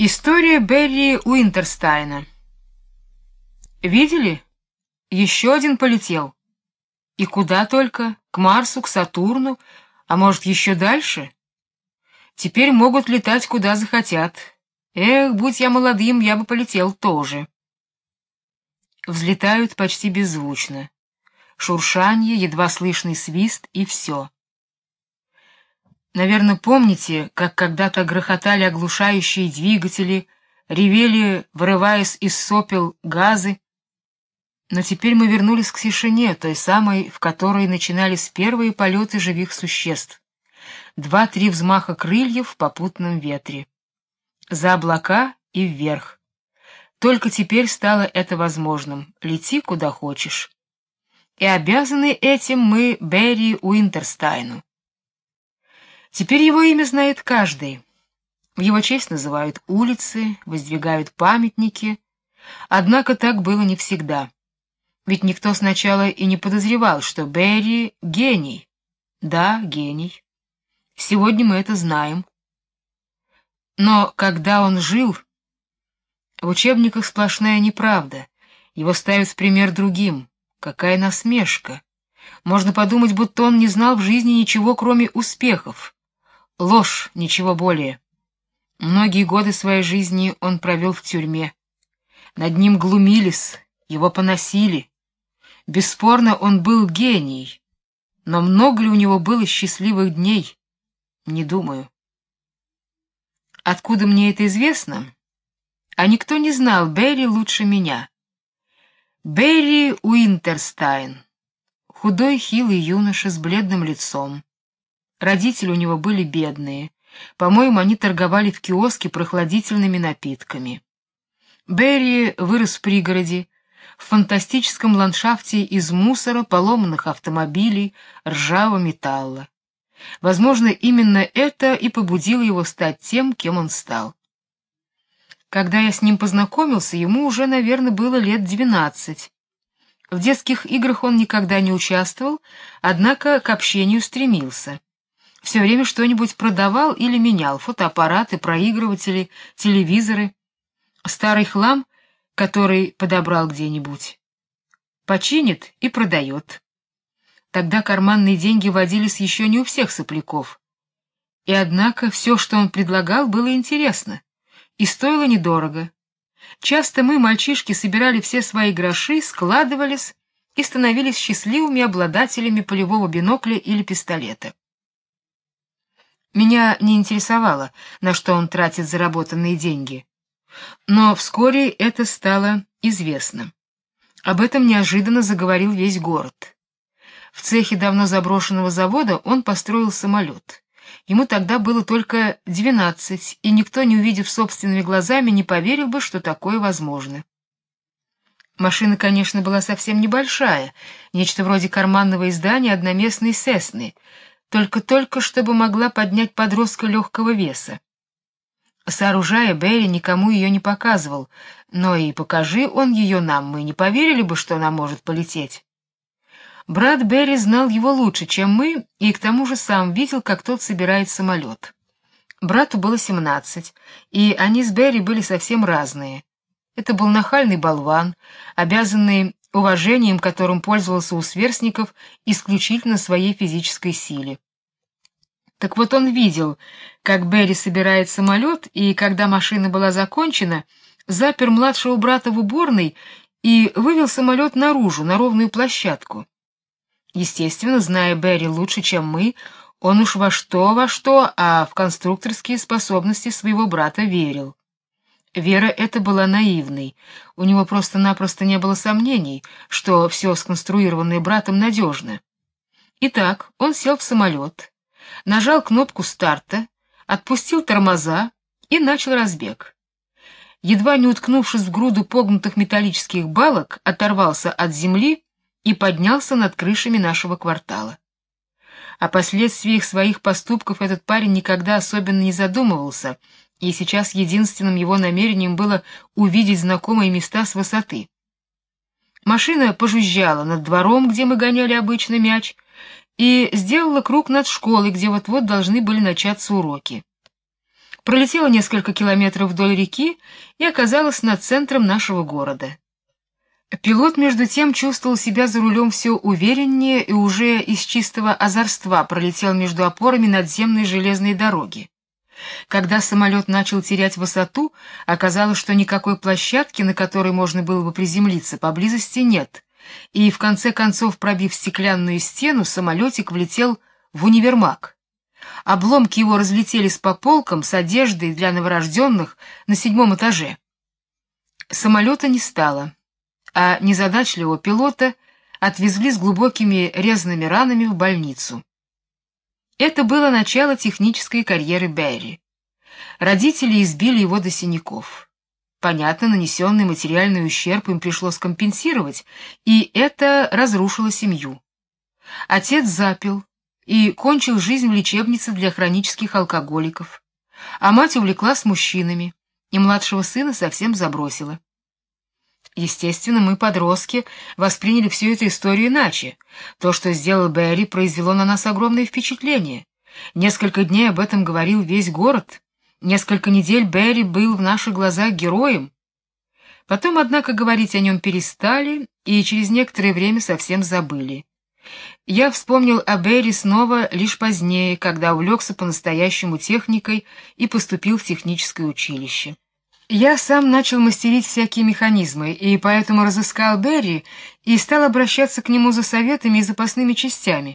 История Берри Уинтерстайна. Видели? Еще один полетел. И куда только? К Марсу, к Сатурну, а может, еще дальше? Теперь могут летать куда захотят. Эх, будь я молодым, я бы полетел тоже. Взлетают почти беззвучно. Шуршанье, едва слышный свист и все. Наверное, помните, как когда-то грохотали оглушающие двигатели, ревели, вырываясь из сопел, газы. Но теперь мы вернулись к тишине, той самой, в которой начинались первые полеты живых существ. 2-3 взмаха крыльев в попутном ветре. За облака и вверх. Только теперь стало это возможным. Лети куда хочешь. И обязаны этим мы Берри Уинтерстайну. Теперь его имя знает каждый. В его честь называют улицы, воздвигают памятники. Однако так было не всегда. Ведь никто сначала и не подозревал, что Берри — гений. Да, гений. Сегодня мы это знаем. Но когда он жил, в учебниках сплошная неправда. Его ставят в пример другим. Какая насмешка! Можно подумать, будто он не знал в жизни ничего, кроме успехов. Ложь, ничего более. Многие годы своей жизни он провел в тюрьме. Над ним глумились, его поносили. Бесспорно, он был гений. Но много ли у него было счастливых дней? Не думаю. Откуда мне это известно? А никто не знал Берри лучше меня. Берри Уинтерстайн. Худой, хилый юноша с бледным лицом. Родители у него были бедные. По-моему, они торговали в киоске прохладительными напитками. Берри вырос в пригороде, в фантастическом ландшафте из мусора, поломанных автомобилей, ржавого металла. Возможно, именно это и побудило его стать тем, кем он стал. Когда я с ним познакомился, ему уже, наверное, было лет 12. В детских играх он никогда не участвовал, однако к общению стремился. Все время что-нибудь продавал или менял: фотоаппараты, проигрыватели, телевизоры, старый хлам, который подобрал где-нибудь. Починит и продает. Тогда карманные деньги водились еще не у всех сопляков. И однако все, что он предлагал, было интересно и стоило недорого. Часто мы, мальчишки, собирали все свои гроши, складывались и становились счастливыми обладателями полевого бинокля или пистолета. Меня не интересовало, на что он тратит заработанные деньги. Но вскоре это стало известно. Об этом неожиданно заговорил весь город. В цехе давно заброшенного завода он построил самолет. Ему тогда было только 12, и никто, не увидев собственными глазами, не поверил бы, что такое возможно. Машина, конечно, была совсем небольшая, нечто вроде карманного издания одноместной Сесны, только чтобы могла поднять подростка легкого веса. Сооружая, Берри никому ее не показывал, но и покажи он ее нам, мы не поверили бы, что она может полететь. Брат Берри знал его лучше, чем мы, и к тому же сам видел, как тот собирает самолет. Брату было 17, и они с Берри были совсем разные. Это был нахальный болван, обязанный уважением, которым пользовался у сверстников исключительно своей физической силе. Так вот, он видел, как Берри собирает самолет, и когда машина была закончена, запер младшего брата в уборной и вывел самолет наружу, на ровную площадку. Естественно, зная Берри лучше, чем мы, он уж во что, а в конструкторские способности своего брата верил. Вера эта была наивной, у него просто-напросто не было сомнений, что все сконструированное братом надежно. Итак, он сел в самолет, нажал кнопку старта, отпустил тормоза и начал разбег. Едва не уткнувшись в груду погнутых металлических балок, оторвался от земли и поднялся над крышами нашего квартала. О последствиях своих поступков этот парень никогда особенно не задумывался, и сейчас единственным его намерением было увидеть знакомые места с высоты. Машина пожужжала над двором, где мы гоняли обычный мяч, и сделала круг над школой, где вот-вот должны были начаться уроки. Пролетела несколько километров вдоль реки и оказалась над центром нашего города. Пилот, между тем, чувствовал себя за рулем все увереннее и уже из чистого озорства пролетел между опорами надземной железной дороги. Когда самолет начал терять высоту, оказалось, что никакой площадки, на которой можно было бы приземлиться, поблизости нет, и в конце концов, пробив стеклянную стену, самолетик влетел в универмаг. Обломки его разлетелись по полкам с одеждой для новорожденных на 7-м этаже. Самолета не стало, а незадачливого пилота отвезли с глубокими резными ранами в больницу. Это было начало технической карьеры Берри. Родители избили его до синяков. Понятно, нанесенный материальный ущерб им пришлось компенсировать, и это разрушило семью. Отец запил и кончил жизнь в лечебнице для хронических алкоголиков, а мать увлеклась мужчинами, и младшего сына совсем забросила. Естественно, мы, подростки, восприняли всю эту историю иначе. То, что сделал Берри, произвело на нас огромное впечатление. Несколько дней об этом говорил весь город. Несколько недель Берри был в наших глазах героем. Потом, однако, говорить о нем перестали и через некоторое время совсем забыли. Я вспомнил о Берри снова лишь позднее, когда увлекся по-настоящему техникой и поступил в техническое училище. Я сам начал мастерить всякие механизмы, и поэтому разыскал Берри и стал обращаться к нему за советами и запасными частями.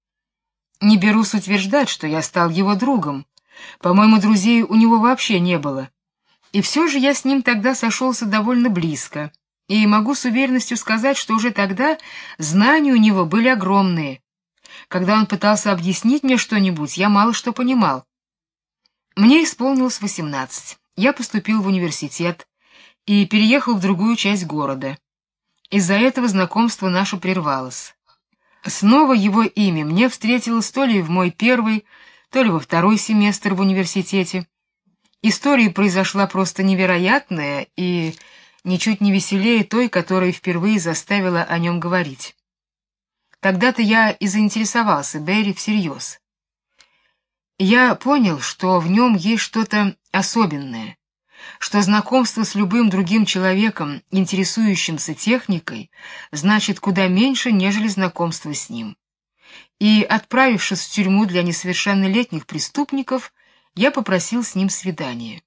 Не берусь утверждать, что я стал его другом. По-моему, друзей у него вообще не было. И все же я с ним тогда сошелся довольно близко, и могу с уверенностью сказать, что уже тогда знания у него были огромные. Когда он пытался объяснить мне что-нибудь, я мало что понимал. Мне исполнилось 18. Я поступил в университет и переехал в другую часть города. Из-за этого знакомство наше прервалось. Снова его имя мне встретилось то ли в мой первый, то ли во второй семестр в университете. История произошла просто невероятная и ничуть не веселее той, которая впервые заставила о нем говорить. Тогда-то я и заинтересовался Берри всерьез. Я понял, что в нем есть что-то особенное, что знакомство с любым другим человеком, интересующимся техникой, значит куда меньше, нежели знакомство с ним. И, отправившись в тюрьму для несовершеннолетних преступников, я попросил с ним свидания.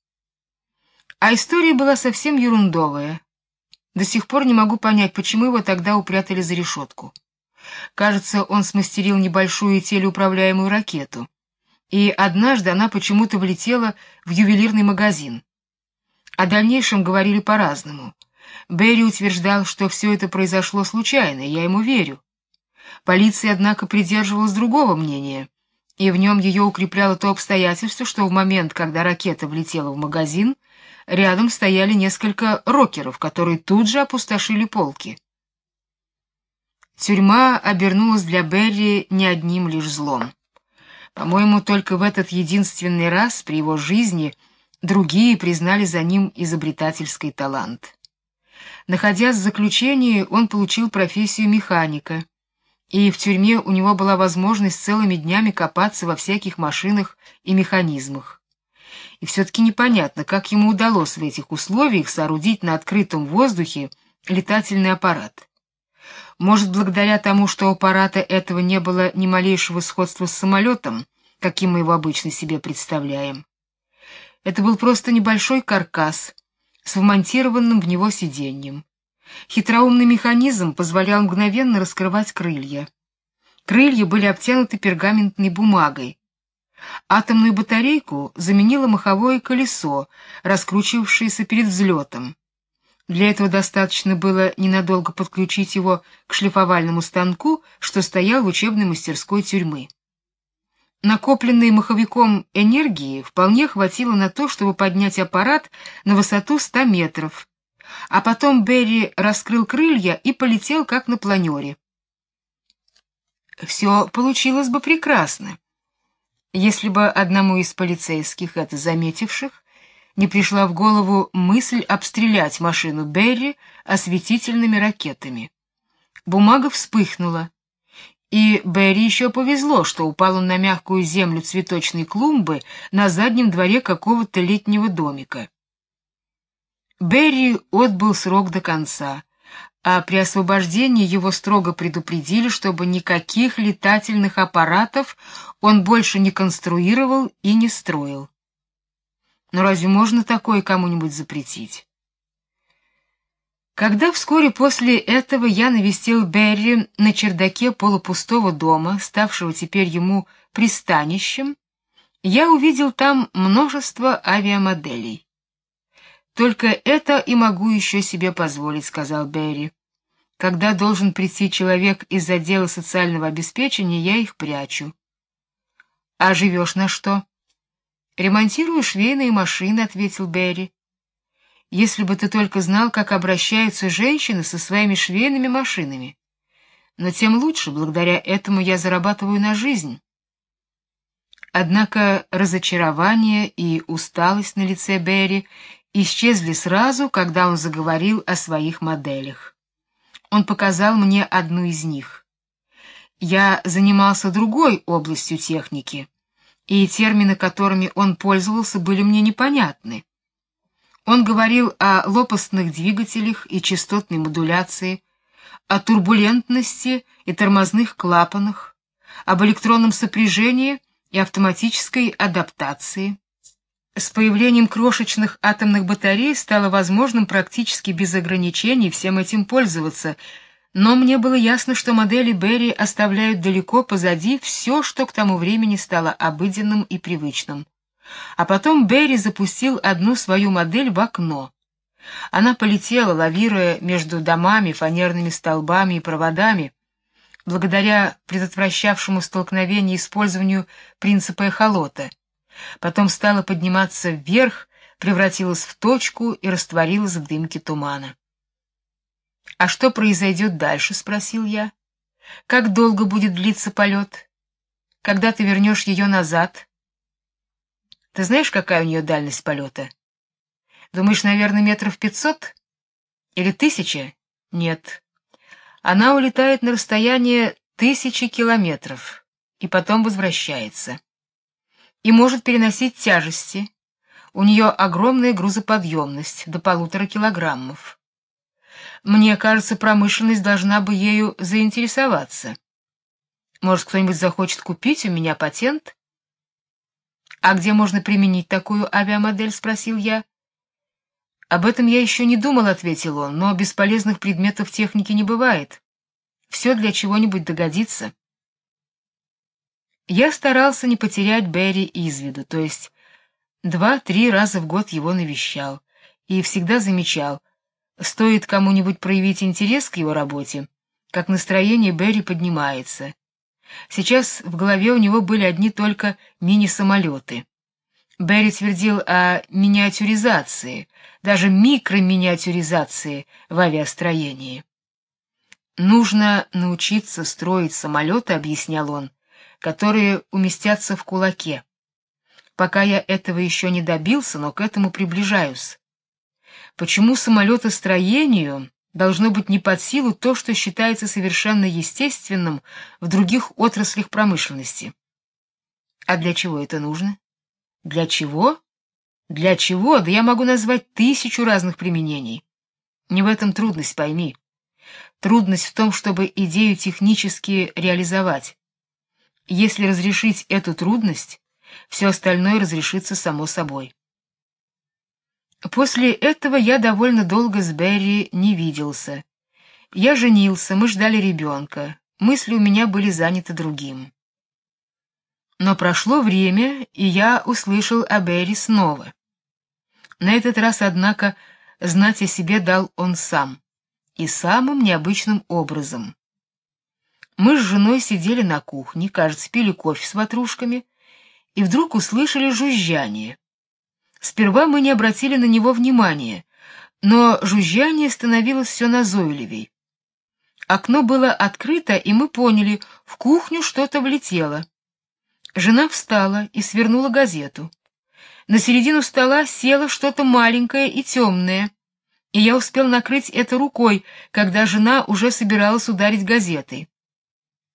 А история была совсем ерундовая. До сих пор не могу понять, почему его тогда упрятали за решетку. Кажется, он смастерил небольшую телеуправляемую ракету, и однажды она почему-то влетела в ювелирный магазин. О дальнейшем говорили по-разному. Берри утверждал, что все это произошло случайно, и я ему верю. Полиция, однако, придерживалась другого мнения, и в нем ее укрепляло то обстоятельство, что в момент, когда ракета влетела в магазин, рядом стояли несколько рокеров, которые тут же опустошили полки. Тюрьма обернулась для Берри не одним лишь злом. По-моему, только в этот единственный раз при его жизни другие признали за ним изобретательский талант. Находясь в заключении, он получил профессию механика, и в тюрьме у него была возможность целыми днями копаться во всяких машинах и механизмах. И все-таки непонятно, как ему удалось в этих условиях соорудить на открытом воздухе летательный аппарат. Может, благодаря тому, что у аппарата этого не было ни малейшего сходства с самолетом, каким мы его обычно себе представляем. Это был просто небольшой каркас с вмонтированным в него сиденьем. Хитроумный механизм позволял мгновенно раскрывать крылья. Крылья были обтянуты пергаментной бумагой. Атомную батарейку заменило маховое колесо, раскручивавшееся перед взлетом. Для этого достаточно было ненадолго подключить его к шлифовальному станку, что стоял в учебной мастерской тюрьмы. Накопленной маховиком энергии вполне хватило на то, чтобы поднять аппарат на высоту 100 метров, а потом Берри раскрыл крылья и полетел как на планере. Все получилось бы прекрасно, если бы одному из полицейских, это заметивших, не пришла в голову мысль обстрелять машину Берри осветительными ракетами. Бумага вспыхнула, И Берри еще повезло, что упал он на мягкую землю цветочной клумбы на заднем дворе какого-то летнего домика. Берри отбыл срок до конца, а при освобождении его строго предупредили, чтобы никаких летательных аппаратов он больше не конструировал и не строил. Но разве можно такое кому-нибудь запретить? Когда вскоре после этого я навестил Берри на чердаке полупустого дома, ставшего теперь ему пристанищем, я увидел там множество авиамоделей. «Только это и могу еще себе позволить», — сказал Берри. «Когда должен прийти человек из отдела социального обеспечения, я их прячу». «А живешь на что?» «Ремонтирую швейные машины», — ответил Берри. «Если бы ты только знал, как обращаются женщины со своими швейными машинами. Но тем лучше, благодаря этому я зарабатываю на жизнь». Однако разочарование и усталость на лице Берри исчезли сразу, когда он заговорил о своих моделях. Он показал мне одну из них. Я занимался другой областью техники, и термины, которыми он пользовался, были мне непонятны. Он говорил о лопастных двигателях и частотной модуляции, о турбулентности и тормозных клапанах, об электронном сопряжении и автоматической адаптации. С появлением крошечных атомных батарей стало возможным практически без ограничений всем этим пользоваться, но мне было ясно, что модели Берри оставляют далеко позади все, что к тому времени стало обыденным и привычным. А потом Берри запустил одну свою модель в окно. Она полетела, лавируя между домами, фанерными столбами и проводами, благодаря предотвращавшему столкновение использованию принципа эхолота. Потом стала подниматься вверх, превратилась в точку и растворилась в дымке тумана. «А что произойдет дальше?» — спросил я. «Как долго будет длиться полет? Когда ты вернешь ее назад?» «Ты знаешь, какая у нее дальность полета? Думаешь, наверное, 500 метров? Или 1000? Нет. Она улетает на расстояние 1000 километров и потом возвращается. И может переносить тяжести. У нее огромная грузоподъемность, до 1,5 килограммов. Мне кажется, промышленность должна бы ею заинтересоваться. Может, кто-нибудь захочет купить у меня патент?» «А где можно применить такую авиамодель?» — спросил я. «Об этом я еще не думал», — ответил он, — «но бесполезных предметов техники не бывает. Все для чего-нибудь догодится». Я старался не потерять Берри из виду, то есть 2-3 раза в год его навещал, и всегда замечал, стоит кому-нибудь проявить интерес к его работе, как настроение Берри поднимается. Сейчас в голове у него были одни только мини-самолеты. Берри твердил о миниатюризации, даже микроминиатюризации в авиастроении. «Нужно научиться строить самолеты», — объяснял он, — «которые уместятся в кулаке. Пока я этого еще не добился, но к этому приближаюсь. Почему самолетостроению должно быть не под силу то, что считается совершенно естественным в других отраслях промышленности? А для чего это нужно? Для чего? Для чего? Да я могу назвать 1000 разных применений. Не в этом трудность, пойми. Трудность в том, чтобы идею технически реализовать. Если разрешить эту трудность, все остальное разрешится само собой. После этого я довольно долго с Берри не виделся. Я женился, мы ждали ребенка, мысли у меня были заняты другим. Но прошло время, и я услышал о Берри снова. На этот раз, однако, знать о себе дал он сам, и самым необычным образом. Мы с женой сидели на кухне, кажется, пили кофе с ватрушками, и вдруг услышали жужжание. Сперва мы не обратили на него внимания, но жужжание становилось все назойливей. Окно было открыто, и мы поняли, в кухню что-то влетело. Жена встала и свернула газету. На середину стола село что-то маленькое и темное, и я успел накрыть это рукой, когда жена уже собиралась ударить газетой.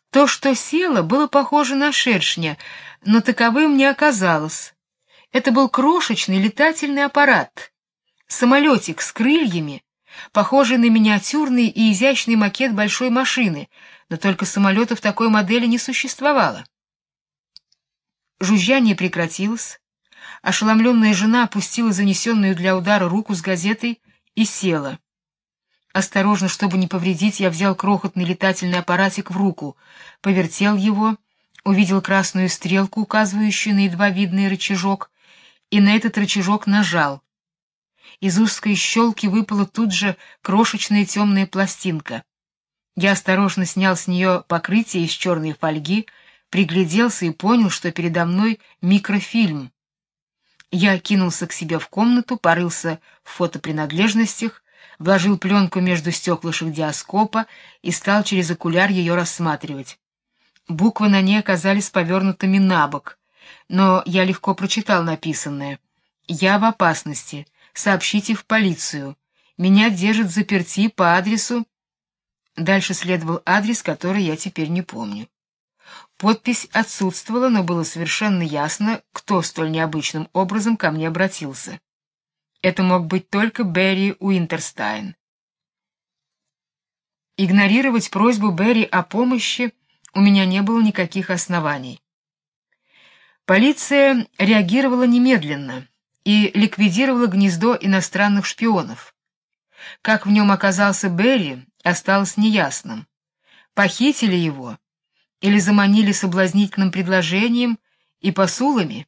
То, что село, было похоже на шершня, но таковым не оказалось. Это был крошечный летательный аппарат, самолетик с крыльями, похожий на миниатюрный и изящный макет большой машины, но только самолетов такой модели не существовало. Жужжание прекратилось. Ошеломленная жена опустила занесенную для удара руку с газетой и села. Осторожно, чтобы не повредить, я взял крохотный летательный аппаратик в руку, повертел его, увидел красную стрелку, указывающую на едва видный рычажок, и на этот рычажок нажал. Из узкой щелки выпала тут же крошечная темная пластинка. Я осторожно снял с нее покрытие из черной фольги, пригляделся и понял, что передо мной микрофильм. Я кинулся к себе в комнату, порылся в фотопринадлежностях, вложил пленку между стеклышек диаскопа и стал через окуляр ее рассматривать. Буквы на ней оказались повернутыми набок, но я легко прочитал написанное: «Я в опасности. Сообщите в полицию. Меня держат взаперти по адресу...» Дальше следовал адрес, который я теперь не помню. Подпись отсутствовала, но было совершенно ясно, кто столь необычным образом ко мне обратился. Это мог быть только Берри Уинтерстайн. Игнорировать просьбу Берри о помощи у меня не было никаких оснований. Полиция реагировала немедленно и ликвидировала гнездо иностранных шпионов. Как в нем оказался Берри, осталось неясным. Похитили его или заманили соблазнительным предложением и посулами?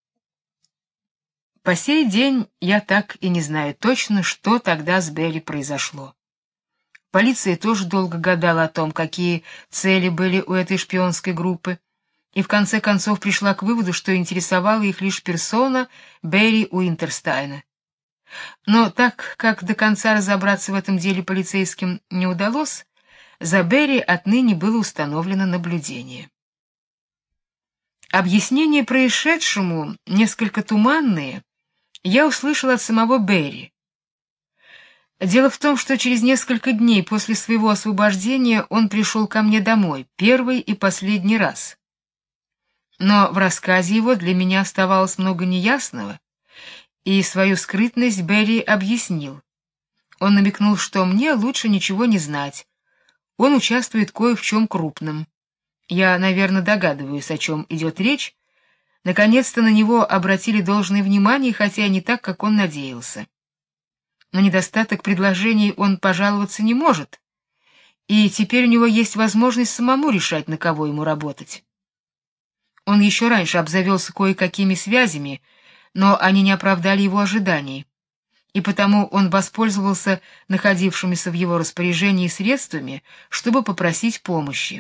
По сей день я так и не знаю точно, что тогда с Берри произошло. Полиция тоже долго гадала о том, какие цели были у этой шпионской группы, и в конце концов пришла к выводу, что интересовала их лишь персона Берри Уинтерстайна. Но так как до конца разобраться в этом деле полицейским не удалось, за Берри отныне было установлено наблюдение. Объяснения происшедшему, несколько туманные, я услышал от самого Берри. Дело в том, что через несколько дней после своего освобождения он пришел ко мне домой, первый и последний раз. Но в рассказе его для меня оставалось много неясного, и свою скрытность Берри объяснил. Он намекнул, что мне лучше ничего не знать. Он участвует кое в чем крупном. Я, наверное, догадываюсь, о чем идет речь. Наконец-то на него обратили должное внимание, хотя не так, как он надеялся. На недостаток предложений он пожаловаться не может, и теперь у него есть возможность самому решать, на кого ему работать. Он еще раньше обзавелся кое-какими связями, но они не оправдали его ожиданий, и потому он воспользовался находившимися в его распоряжении средствами, чтобы попросить помощи.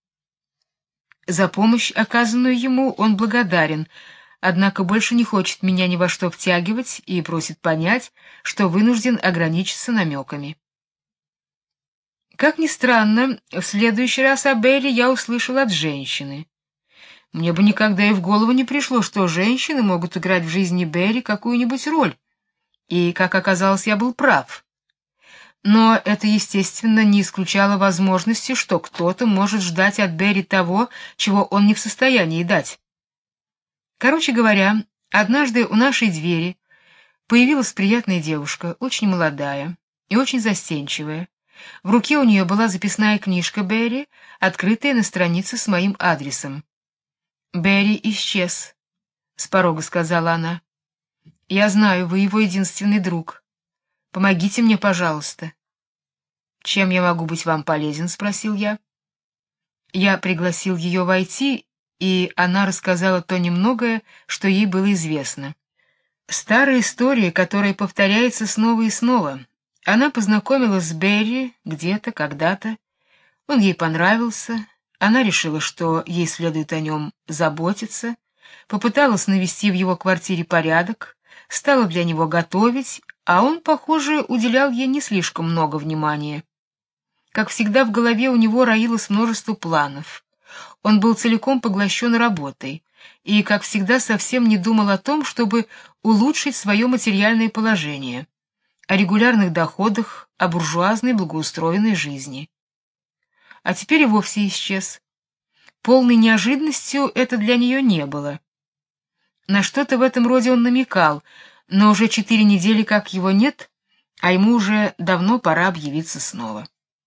За помощь, оказанную ему, он благодарен, однако больше не хочет меня ни во что втягивать и просит понять, что вынужден ограничиться намеками. Как ни странно, в следующий раз о Берри я услышал от женщины. Мне бы никогда и в голову не пришло, что женщины могут играть в жизни Берри какую-нибудь роль. И, как оказалось, я был прав. Но это, естественно, не исключало возможности, что кто-то может ждать от Берри того, чего он не в состоянии дать. Короче говоря, однажды у нашей двери появилась приятная девушка, очень молодая и очень застенчивая. В руке у нее была записная книжка Берри, открытая на странице с моим адресом. «Берри исчез», — с порога сказала она. «Я знаю, вы его единственный друг. Помогите мне, пожалуйста». «Чем я могу быть вам полезен?» — спросил я. Я пригласил ее войти, и она рассказала то немногое, что ей было известно. Старая история, которая повторяется снова и снова. Она познакомилась с Берри где-то, когда-то. Он ей понравился. Она решила, что ей следует о нем заботиться, попыталась навести в его квартире порядок, стала для него готовить, а он, похоже, уделял ей не слишком много внимания. Как всегда, в голове у него роилось множество планов. Он был целиком поглощен работой и, как всегда, совсем не думал о том, чтобы улучшить свое материальное положение, о регулярных доходах, о буржуазной благоустроенной жизни. А теперь и вовсе исчез. полной неожиданностью это для нее не было. На что-то в этом роде он намекал, но уже 4 недели как его нет, а ему уже давно пора объявиться снова.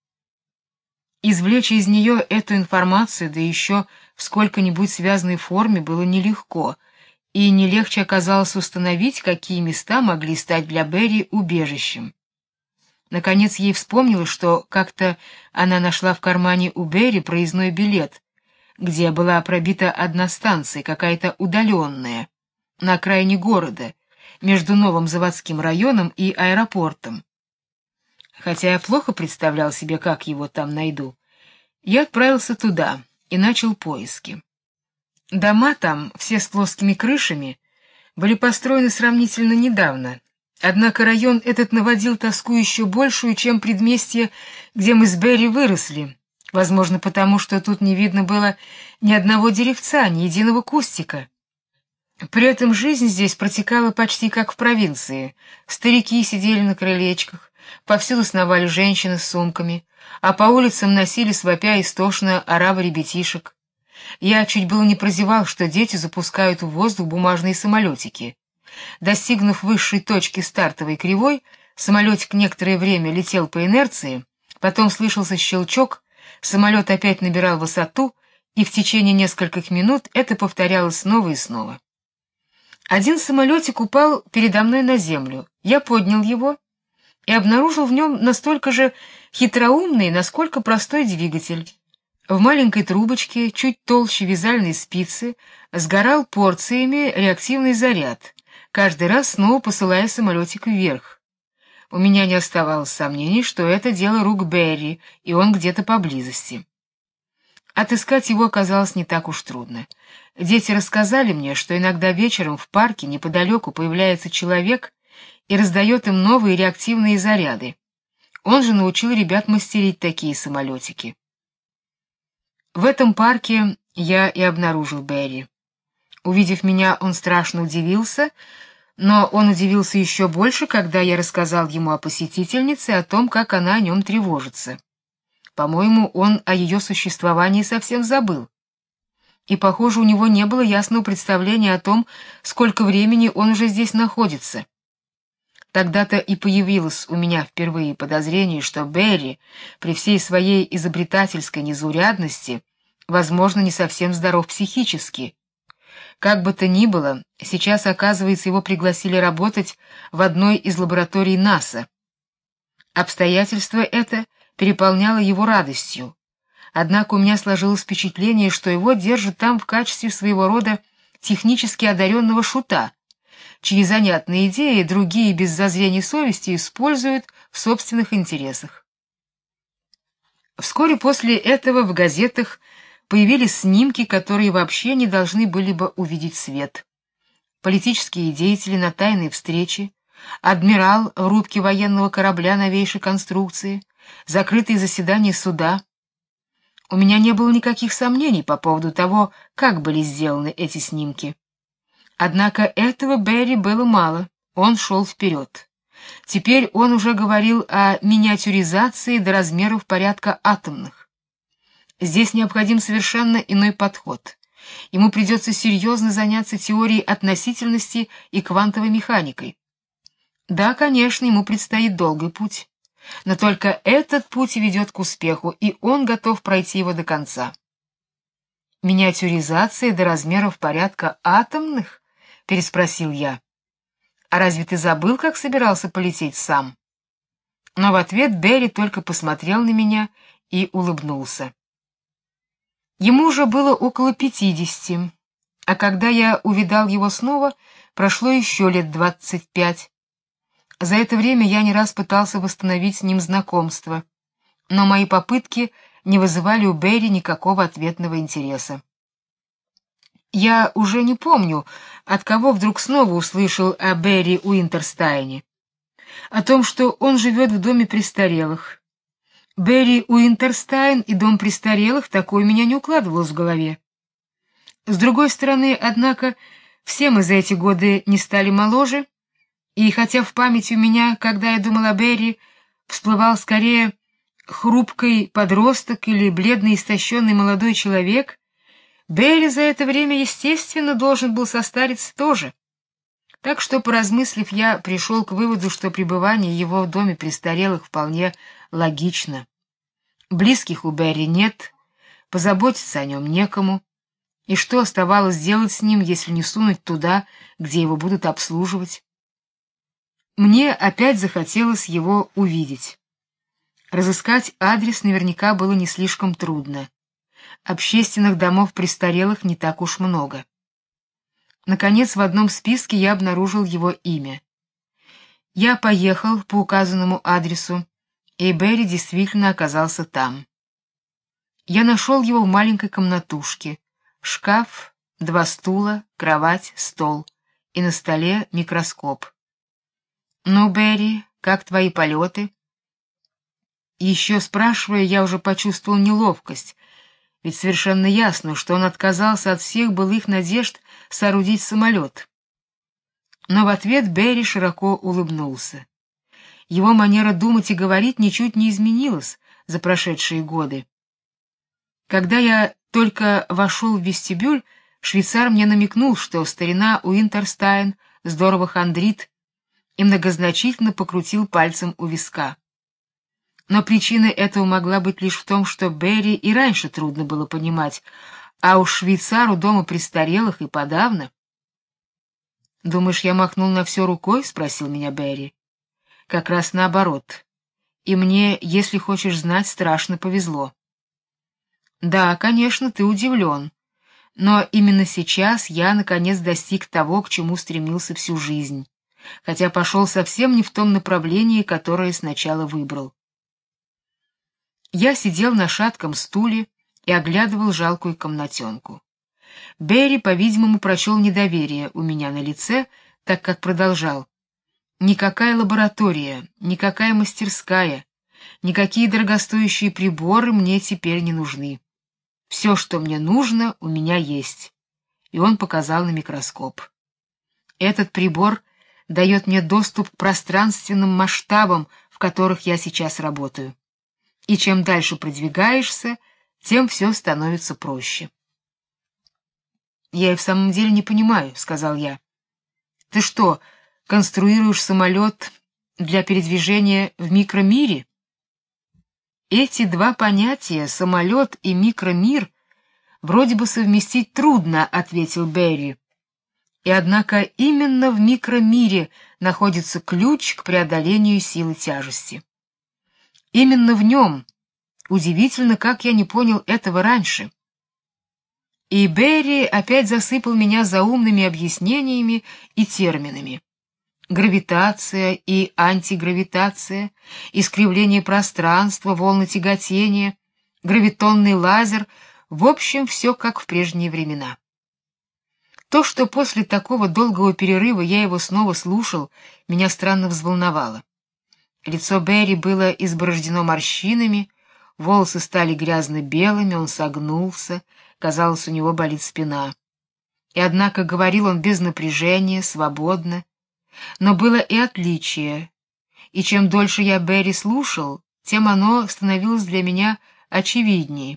Извлечь из нее эту информацию, да еще в сколько-нибудь связанной форме, было нелегко, и не легче оказалось установить, какие места могли стать для Берри убежищем. Наконец ей вспомнилось, что как-то она нашла в кармане у Берри проездной билет, где была пробита одна станция, какая-то удаленная, на окраине города, между новым заводским районом и аэропортом. Хотя я плохо представлял себе, как его там найду, я отправился туда и начал поиски. Дома там, все с плоскими крышами, были построены сравнительно недавно, однако район этот наводил тоску еще большую, чем предместье, где мы с Берри выросли, возможно, потому что тут не видно было ни одного деревца, ни единого кустика. При этом жизнь здесь протекала почти как в провинции. Старики сидели на крылечках, повсюду сновали женщины с сумками, а по улицам носились вопя истошно оравы ребятишек. Я чуть было не прозевал, что дети запускают в воздух бумажные самолетики. Достигнув высшей точки стартовой кривой, самолетик некоторое время летел по инерции, потом слышался щелчок, самолет опять набирал высоту, и в течение нескольких минут это повторялось снова и снова. Один самолетик упал передо мной на землю. Я поднял его и обнаружил в нем настолько же хитроумный, насколько простой двигатель. В маленькой трубочке, чуть толще вязальной спицы, сгорал порциями реактивный заряд, каждый раз снова посылая самолетик вверх. У меня не оставалось сомнений, что это дело рук Берри, и он где-то поблизости. Отыскать его оказалось не так уж трудно. Дети рассказали мне, что иногда вечером в парке неподалеку появляется человек и раздает им новые реактивные заряды. Он же научил ребят мастерить такие самолетики. В этом парке я и обнаружил Берри. Увидев меня, он страшно удивился, но он удивился еще больше, когда я рассказал ему о посетительнице, о том, как она о нем тревожится. По-моему, он о ее существовании совсем забыл. И, похоже, у него не было ясного представления о том, сколько времени он уже здесь находится. Тогда-то и появилось у меня впервые подозрение, что Берри, при всей своей изобретательской незаурядности, возможно, не совсем здоров психически. Как бы то ни было, сейчас, оказывается, его пригласили работать в одной из лабораторий НАСА. Обстоятельство это переполняло его радостью. Однако у меня сложилось впечатление, что его держат там в качестве своего рода технически одаренного шута, чьи занятные идеи другие без зазрения совести используют в собственных интересах. Вскоре после этого в газетах появились снимки, которые вообще не должны были бы увидеть свет. Политические деятели на тайной встрече, адмирал в рубке военного корабля новейшей конструкции, закрытые заседания суда. У меня не было никаких сомнений по поводу того, как были сделаны эти снимки. Однако этого Берри было мало, он шел вперед. Теперь он уже говорил о миниатюризации до размеров порядка атомных. Здесь необходим совершенно иной подход. Ему придется серьезно заняться теорией относительности и квантовой механикой. Да, конечно, ему предстоит долгий путь, но только этот путь и ведет к успеху, и он готов пройти его до конца. Миниатюризация до размеров порядка атомных? Переспросил я. А разве ты забыл, как собирался полететь сам? Но в ответ Берри только посмотрел на меня и улыбнулся. Ему уже было около 50, а когда я увидал его снова, прошло еще лет 25. За это время я не раз пытался восстановить с ним знакомство, но мои попытки не вызывали у Берри никакого ответного интереса. Я уже не помню, от кого вдруг снова услышал о Берри Уинтерстайне, о том, что он живет в доме престарелых. Берри Уинтерстайн и дом престарелых, такое у меня не укладывалось в голове. С другой стороны, однако, все мы за эти годы не стали моложе, и хотя в памяти у меня, когда я думал о Берри, всплывал скорее хрупкий подросток или бледный истощенный молодой человек, Берри за это время, естественно, должен был состариться тоже. Так что, поразмыслив, я пришел к выводу, что пребывание его в доме престарелых вполне логично. Близких у Берри нет, позаботиться о нем некому, и что оставалось делать с ним, если не сунуть туда, где его будут обслуживать? Мне опять захотелось его увидеть. Разыскать адрес наверняка было не слишком трудно. Общественных домов престарелых не так уж много. Наконец, в одном списке я обнаружил его имя. Я поехал по указанному адресу, и Берри действительно оказался там. Я нашел его в маленькой комнатушке. Шкаф, 2 стула, кровать, стол, и на столе микроскоп. «Ну, Берри, как твои полеты?» Еще спрашивая, я уже почувствовал неловкость, ведь совершенно ясно, что он отказался от всех былых надежд соорудить самолет. Но в ответ Берри широко улыбнулся. Его манера думать и говорить ничуть не изменилась за прошедшие годы. Когда я только вошел в вестибюль, швейцар мне намекнул, что старина Уинтерстайн здорово хандрит, и многозначительно покрутил пальцем у виска. Но причина этого могла быть лишь в том, что Берри и раньше трудно было понимать, а уж швейцару дома престарелых и подавно. «Думаешь, я махнул на все рукой?» — спросил меня Берри. «Как раз наоборот. И мне, если хочешь знать, страшно повезло». «Да, конечно, ты удивлен. Но именно сейчас я, наконец, достиг того, к чему стремился всю жизнь, хотя пошел совсем не в том направлении, которое сначала выбрал». Я сидел на шатком стуле и оглядывал жалкую комнатенку. Берри, по-видимому, прочел недоверие у меня на лице, так как продолжал: «Никакая лаборатория, никакая мастерская, никакие дорогостоящие приборы мне теперь не нужны. Все, что мне нужно, у меня есть». И он показал на микроскоп. «Этот прибор дает мне доступ к пространственным масштабам, в которых я сейчас работаю. И чем дальше продвигаешься, тем все становится проще». «Я и в самом деле не понимаю», — сказал я. «Ты что, конструируешь самолет для передвижения в микромире?» Эти два понятия, самолет и микромир, вроде бы совместить трудно, — ответил Берри. И однако именно в микромире находится ключ к преодолению силы тяжести. Именно в нем. Удивительно, как я не понял этого раньше. И Берри опять засыпал меня заумными объяснениями и терминами. Гравитация и антигравитация, искривление пространства, волны тяготения, гравитонный лазер — в общем, все как в прежние времена. То, что после такого долгого перерыва я его снова слушал, меня странно взволновало. Лицо Берри было изборождено морщинами, волосы стали грязно-белыми, он согнулся, казалось, у него болит спина. И однако говорил он без напряжения, свободно. Но было и отличие, и чем дольше я Берри слушал, тем оно становилось для меня очевиднее.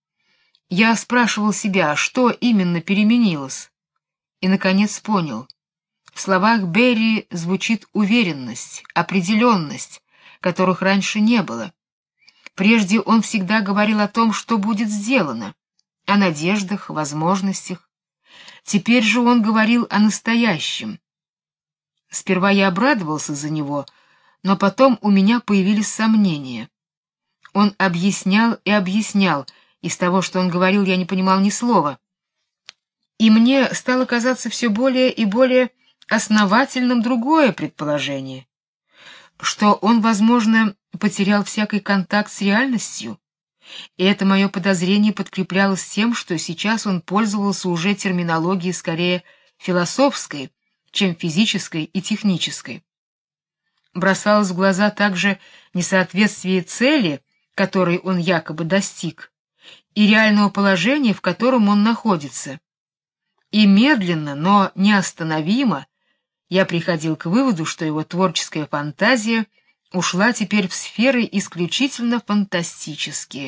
Я спрашивал себя, что именно переменилось, и, наконец, понял. В словах Берри звучит уверенность, определенность, которых раньше не было. Прежде он всегда говорил о том, что будет сделано, о надеждах, возможностях. Теперь же он говорил о настоящем. Сперва я обрадовался за него, но потом у меня появились сомнения. Он объяснял и объяснял, из того, что он говорил, я не понимал ни слова. И мне стало казаться все более и более основательным другое предположение, что он, возможно, потерял всякий контакт с реальностью, и это мое подозрение подкреплялось тем, что сейчас он пользовался уже терминологией скорее философской, чем физической и технической. Бросалось в глаза также несоответствие цели, которой он якобы достиг, и реального положения, в котором он находится. И медленно, но неостановимо я приходил к выводу, что его творческая фантазия ушла теперь в сферы исключительно фантастические,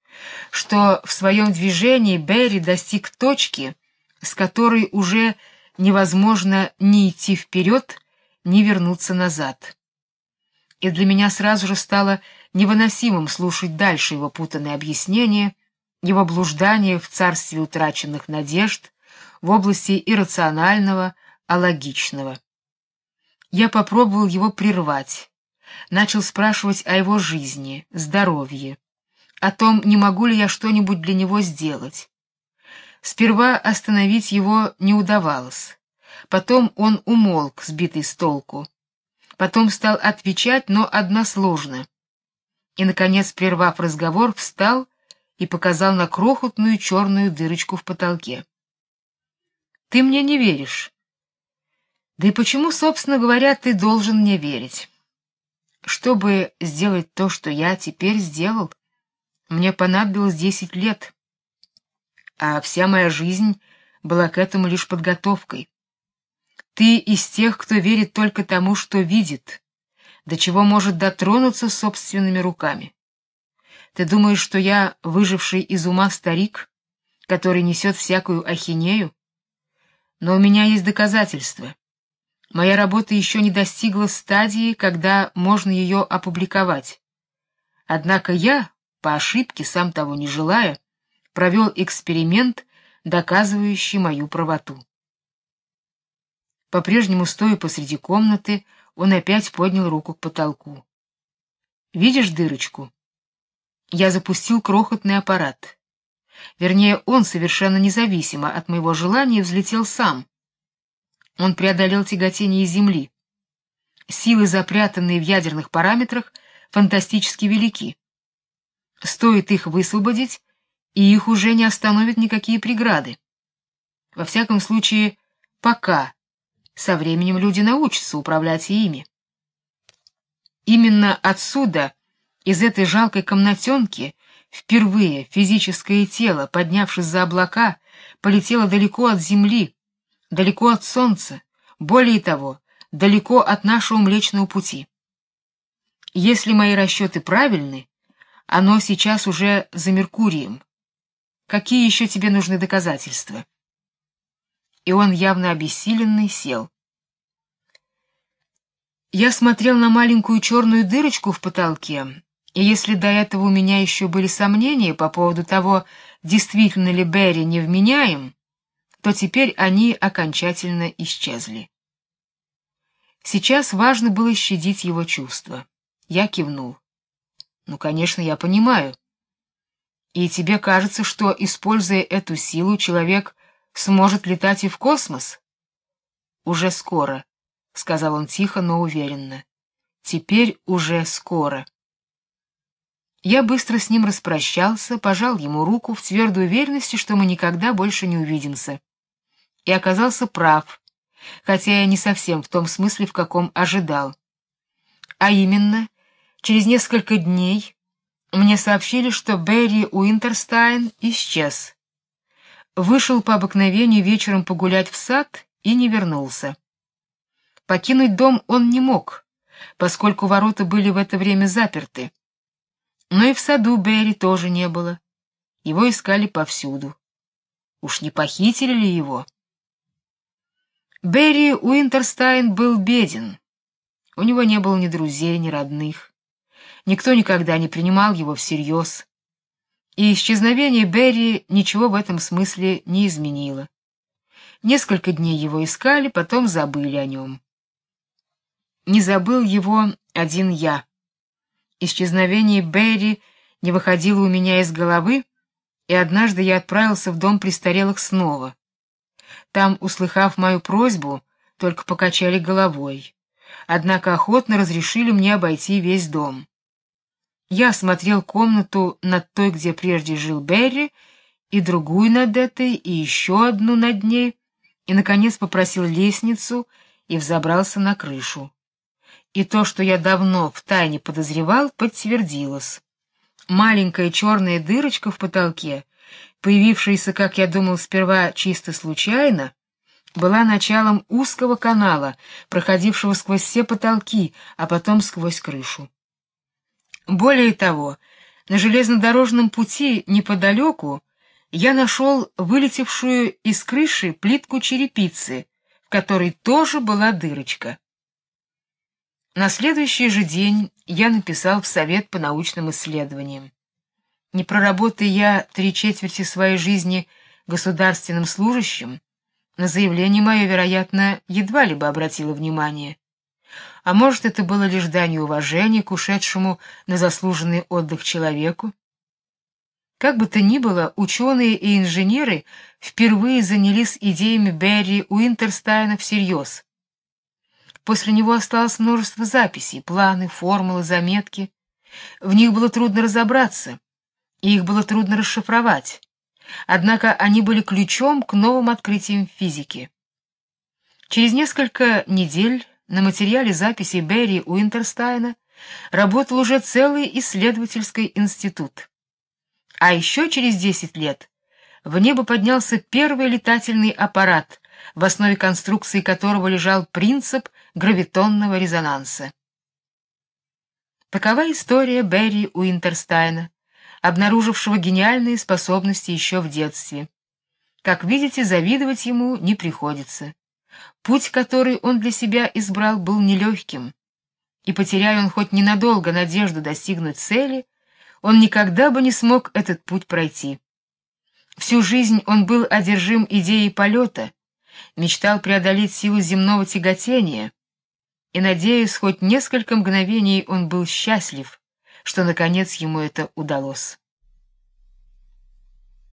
что в своем движении Берри достиг точки, с которой уже невозможно ни идти вперед, ни вернуться назад. И для меня сразу же стало невыносимым слушать дальше его путанные объяснения, его блуждания в царстве утраченных надежд, в области иррационального, алогичного. Я попробовал его прервать, начал спрашивать о его жизни, здоровье, о том, не могу ли я что-нибудь для него сделать. Сперва остановить его не удавалось, потом он умолк, сбитый с толку, потом стал отвечать, но односложно, и, наконец, прервав разговор, встал и показал на крохотную черную дырочку в потолке. «Ты мне не веришь. Да и почему, собственно говоря, ты должен мне верить? Чтобы сделать то, что я теперь сделал, мне понадобилось 10 лет, а вся моя жизнь была к этому лишь подготовкой. Ты из тех, кто верит только тому, что видит, до чего может дотронуться собственными руками. Ты думаешь, что я выживший из ума старик, который несет всякую ахинею? Но у меня есть доказательства. Моя работа еще не достигла стадии, когда можно ее опубликовать. Однако я, по ошибке, сам того не желая, провел эксперимент, доказывающий мою правоту. По-прежнему стоя посреди комнаты, он опять поднял руку к потолку. Видишь дырочку? Я запустил крохотный аппарат. Вернее, он совершенно независимо от моего желания взлетел сам. Он преодолел тяготение Земли. Силы, запрятанные в ядерных параметрах, фантастически велики. Стоит их высвободить, и их уже не остановят никакие преграды. Во всяком случае, пока. Со временем люди научатся управлять ими. Именно отсюда, из этой жалкой комнатенки, впервые физическое тело, поднявшись за облака, полетело далеко от Земли, далеко от Солнца, более того, далеко от нашего Млечного Пути. Если мои расчеты правильны, оно сейчас уже за Меркурием. Какие еще тебе нужны доказательства? И он, явно обессиленный, сел. Я смотрел на маленькую черную дырочку в потолке, и если до этого у меня еще были сомнения по поводу того, действительно ли Берри невменяем, то теперь они окончательно исчезли. Сейчас важно было щадить его чувства. Я кивнул. Ну, конечно, я понимаю. И тебе кажется, что, используя эту силу, человек сможет летать и в космос? Уже скоро, сказал он тихо, но уверенно. Теперь уже скоро. Я быстро с ним распрощался, пожал ему руку в твердой уверенности, что мы никогда больше не увидимся. И оказался прав, хотя и не совсем в том смысле, в каком ожидал. А именно, через несколько дней мне сообщили, что Берри Уинтерстайн исчез. Вышел по обыкновению вечером погулять в сад и не вернулся. Покинуть дом он не мог, поскольку ворота были в это время заперты. Но и в саду Берри тоже не было. Его искали повсюду. Уж не похитили ли его? Берри Уинтерстайн был беден. У него не было ни друзей, ни родных. Никто никогда не принимал его всерьез. И исчезновение Берри ничего в этом смысле не изменило. Несколько дней его искали, потом забыли о нем. Не забыл его один я. Исчезновение Берри не выходило у меня из головы, и однажды я отправился в дом престарелых снова. Там, услыхав мою просьбу, только покачали головой, однако охотно разрешили мне обойти весь дом. Я осмотрел комнату над той, где прежде жил Берри, и другую над этой, и еще одну над ней, и, наконец, попросил лестницу и взобрался на крышу. И то, что я давно втайне подозревал, подтвердилось. Маленькая черная дырочка в потолке, появившаяся, как я думал сперва чисто случайно, была началом узкого канала, проходившего сквозь все потолки, а потом сквозь крышу. Более того, На железнодорожном пути неподалеку я нашел вылетевшую из крыши плитку черепицы, в которой тоже была дырочка. На следующий же день я написал в Совет по научным исследованиям. Не проработая я 3/4 своей жизни государственным служащим, на заявление мое, вероятно, едва ли бы обратило внимание. А может, это было лишь дань уважения к ушедшему на заслуженный отдых человеку? Как бы то ни было, ученые и инженеры впервые занялись идеями Берри Уинтерстайна всерьез. После него осталось множество записей, планы, формулы, заметки. В них было трудно разобраться, и их было трудно расшифровать. Однако они были ключом к новым открытиям физики. Через несколько недель на материале записей Берри Уинтерстайна работал уже целый исследовательский институт. А еще через 10 лет в небо поднялся первый летательный аппарат, в основе конструкции которого лежал принцип гравитонного резонанса. Такова история Берри Уинтерстайна, обнаружившего гениальные способности еще в детстве. Как видите, завидовать ему не приходится. Путь, который он для себя избрал, был нелегким, и, потеряя он хоть ненадолго надежду достигнуть цели, он никогда бы не смог этот путь пройти. Всю жизнь он был одержим идеей полета, мечтал преодолеть силу земного тяготения, и, надеясь, хоть несколько мгновений он был счастлив, что наконец ему это удалось.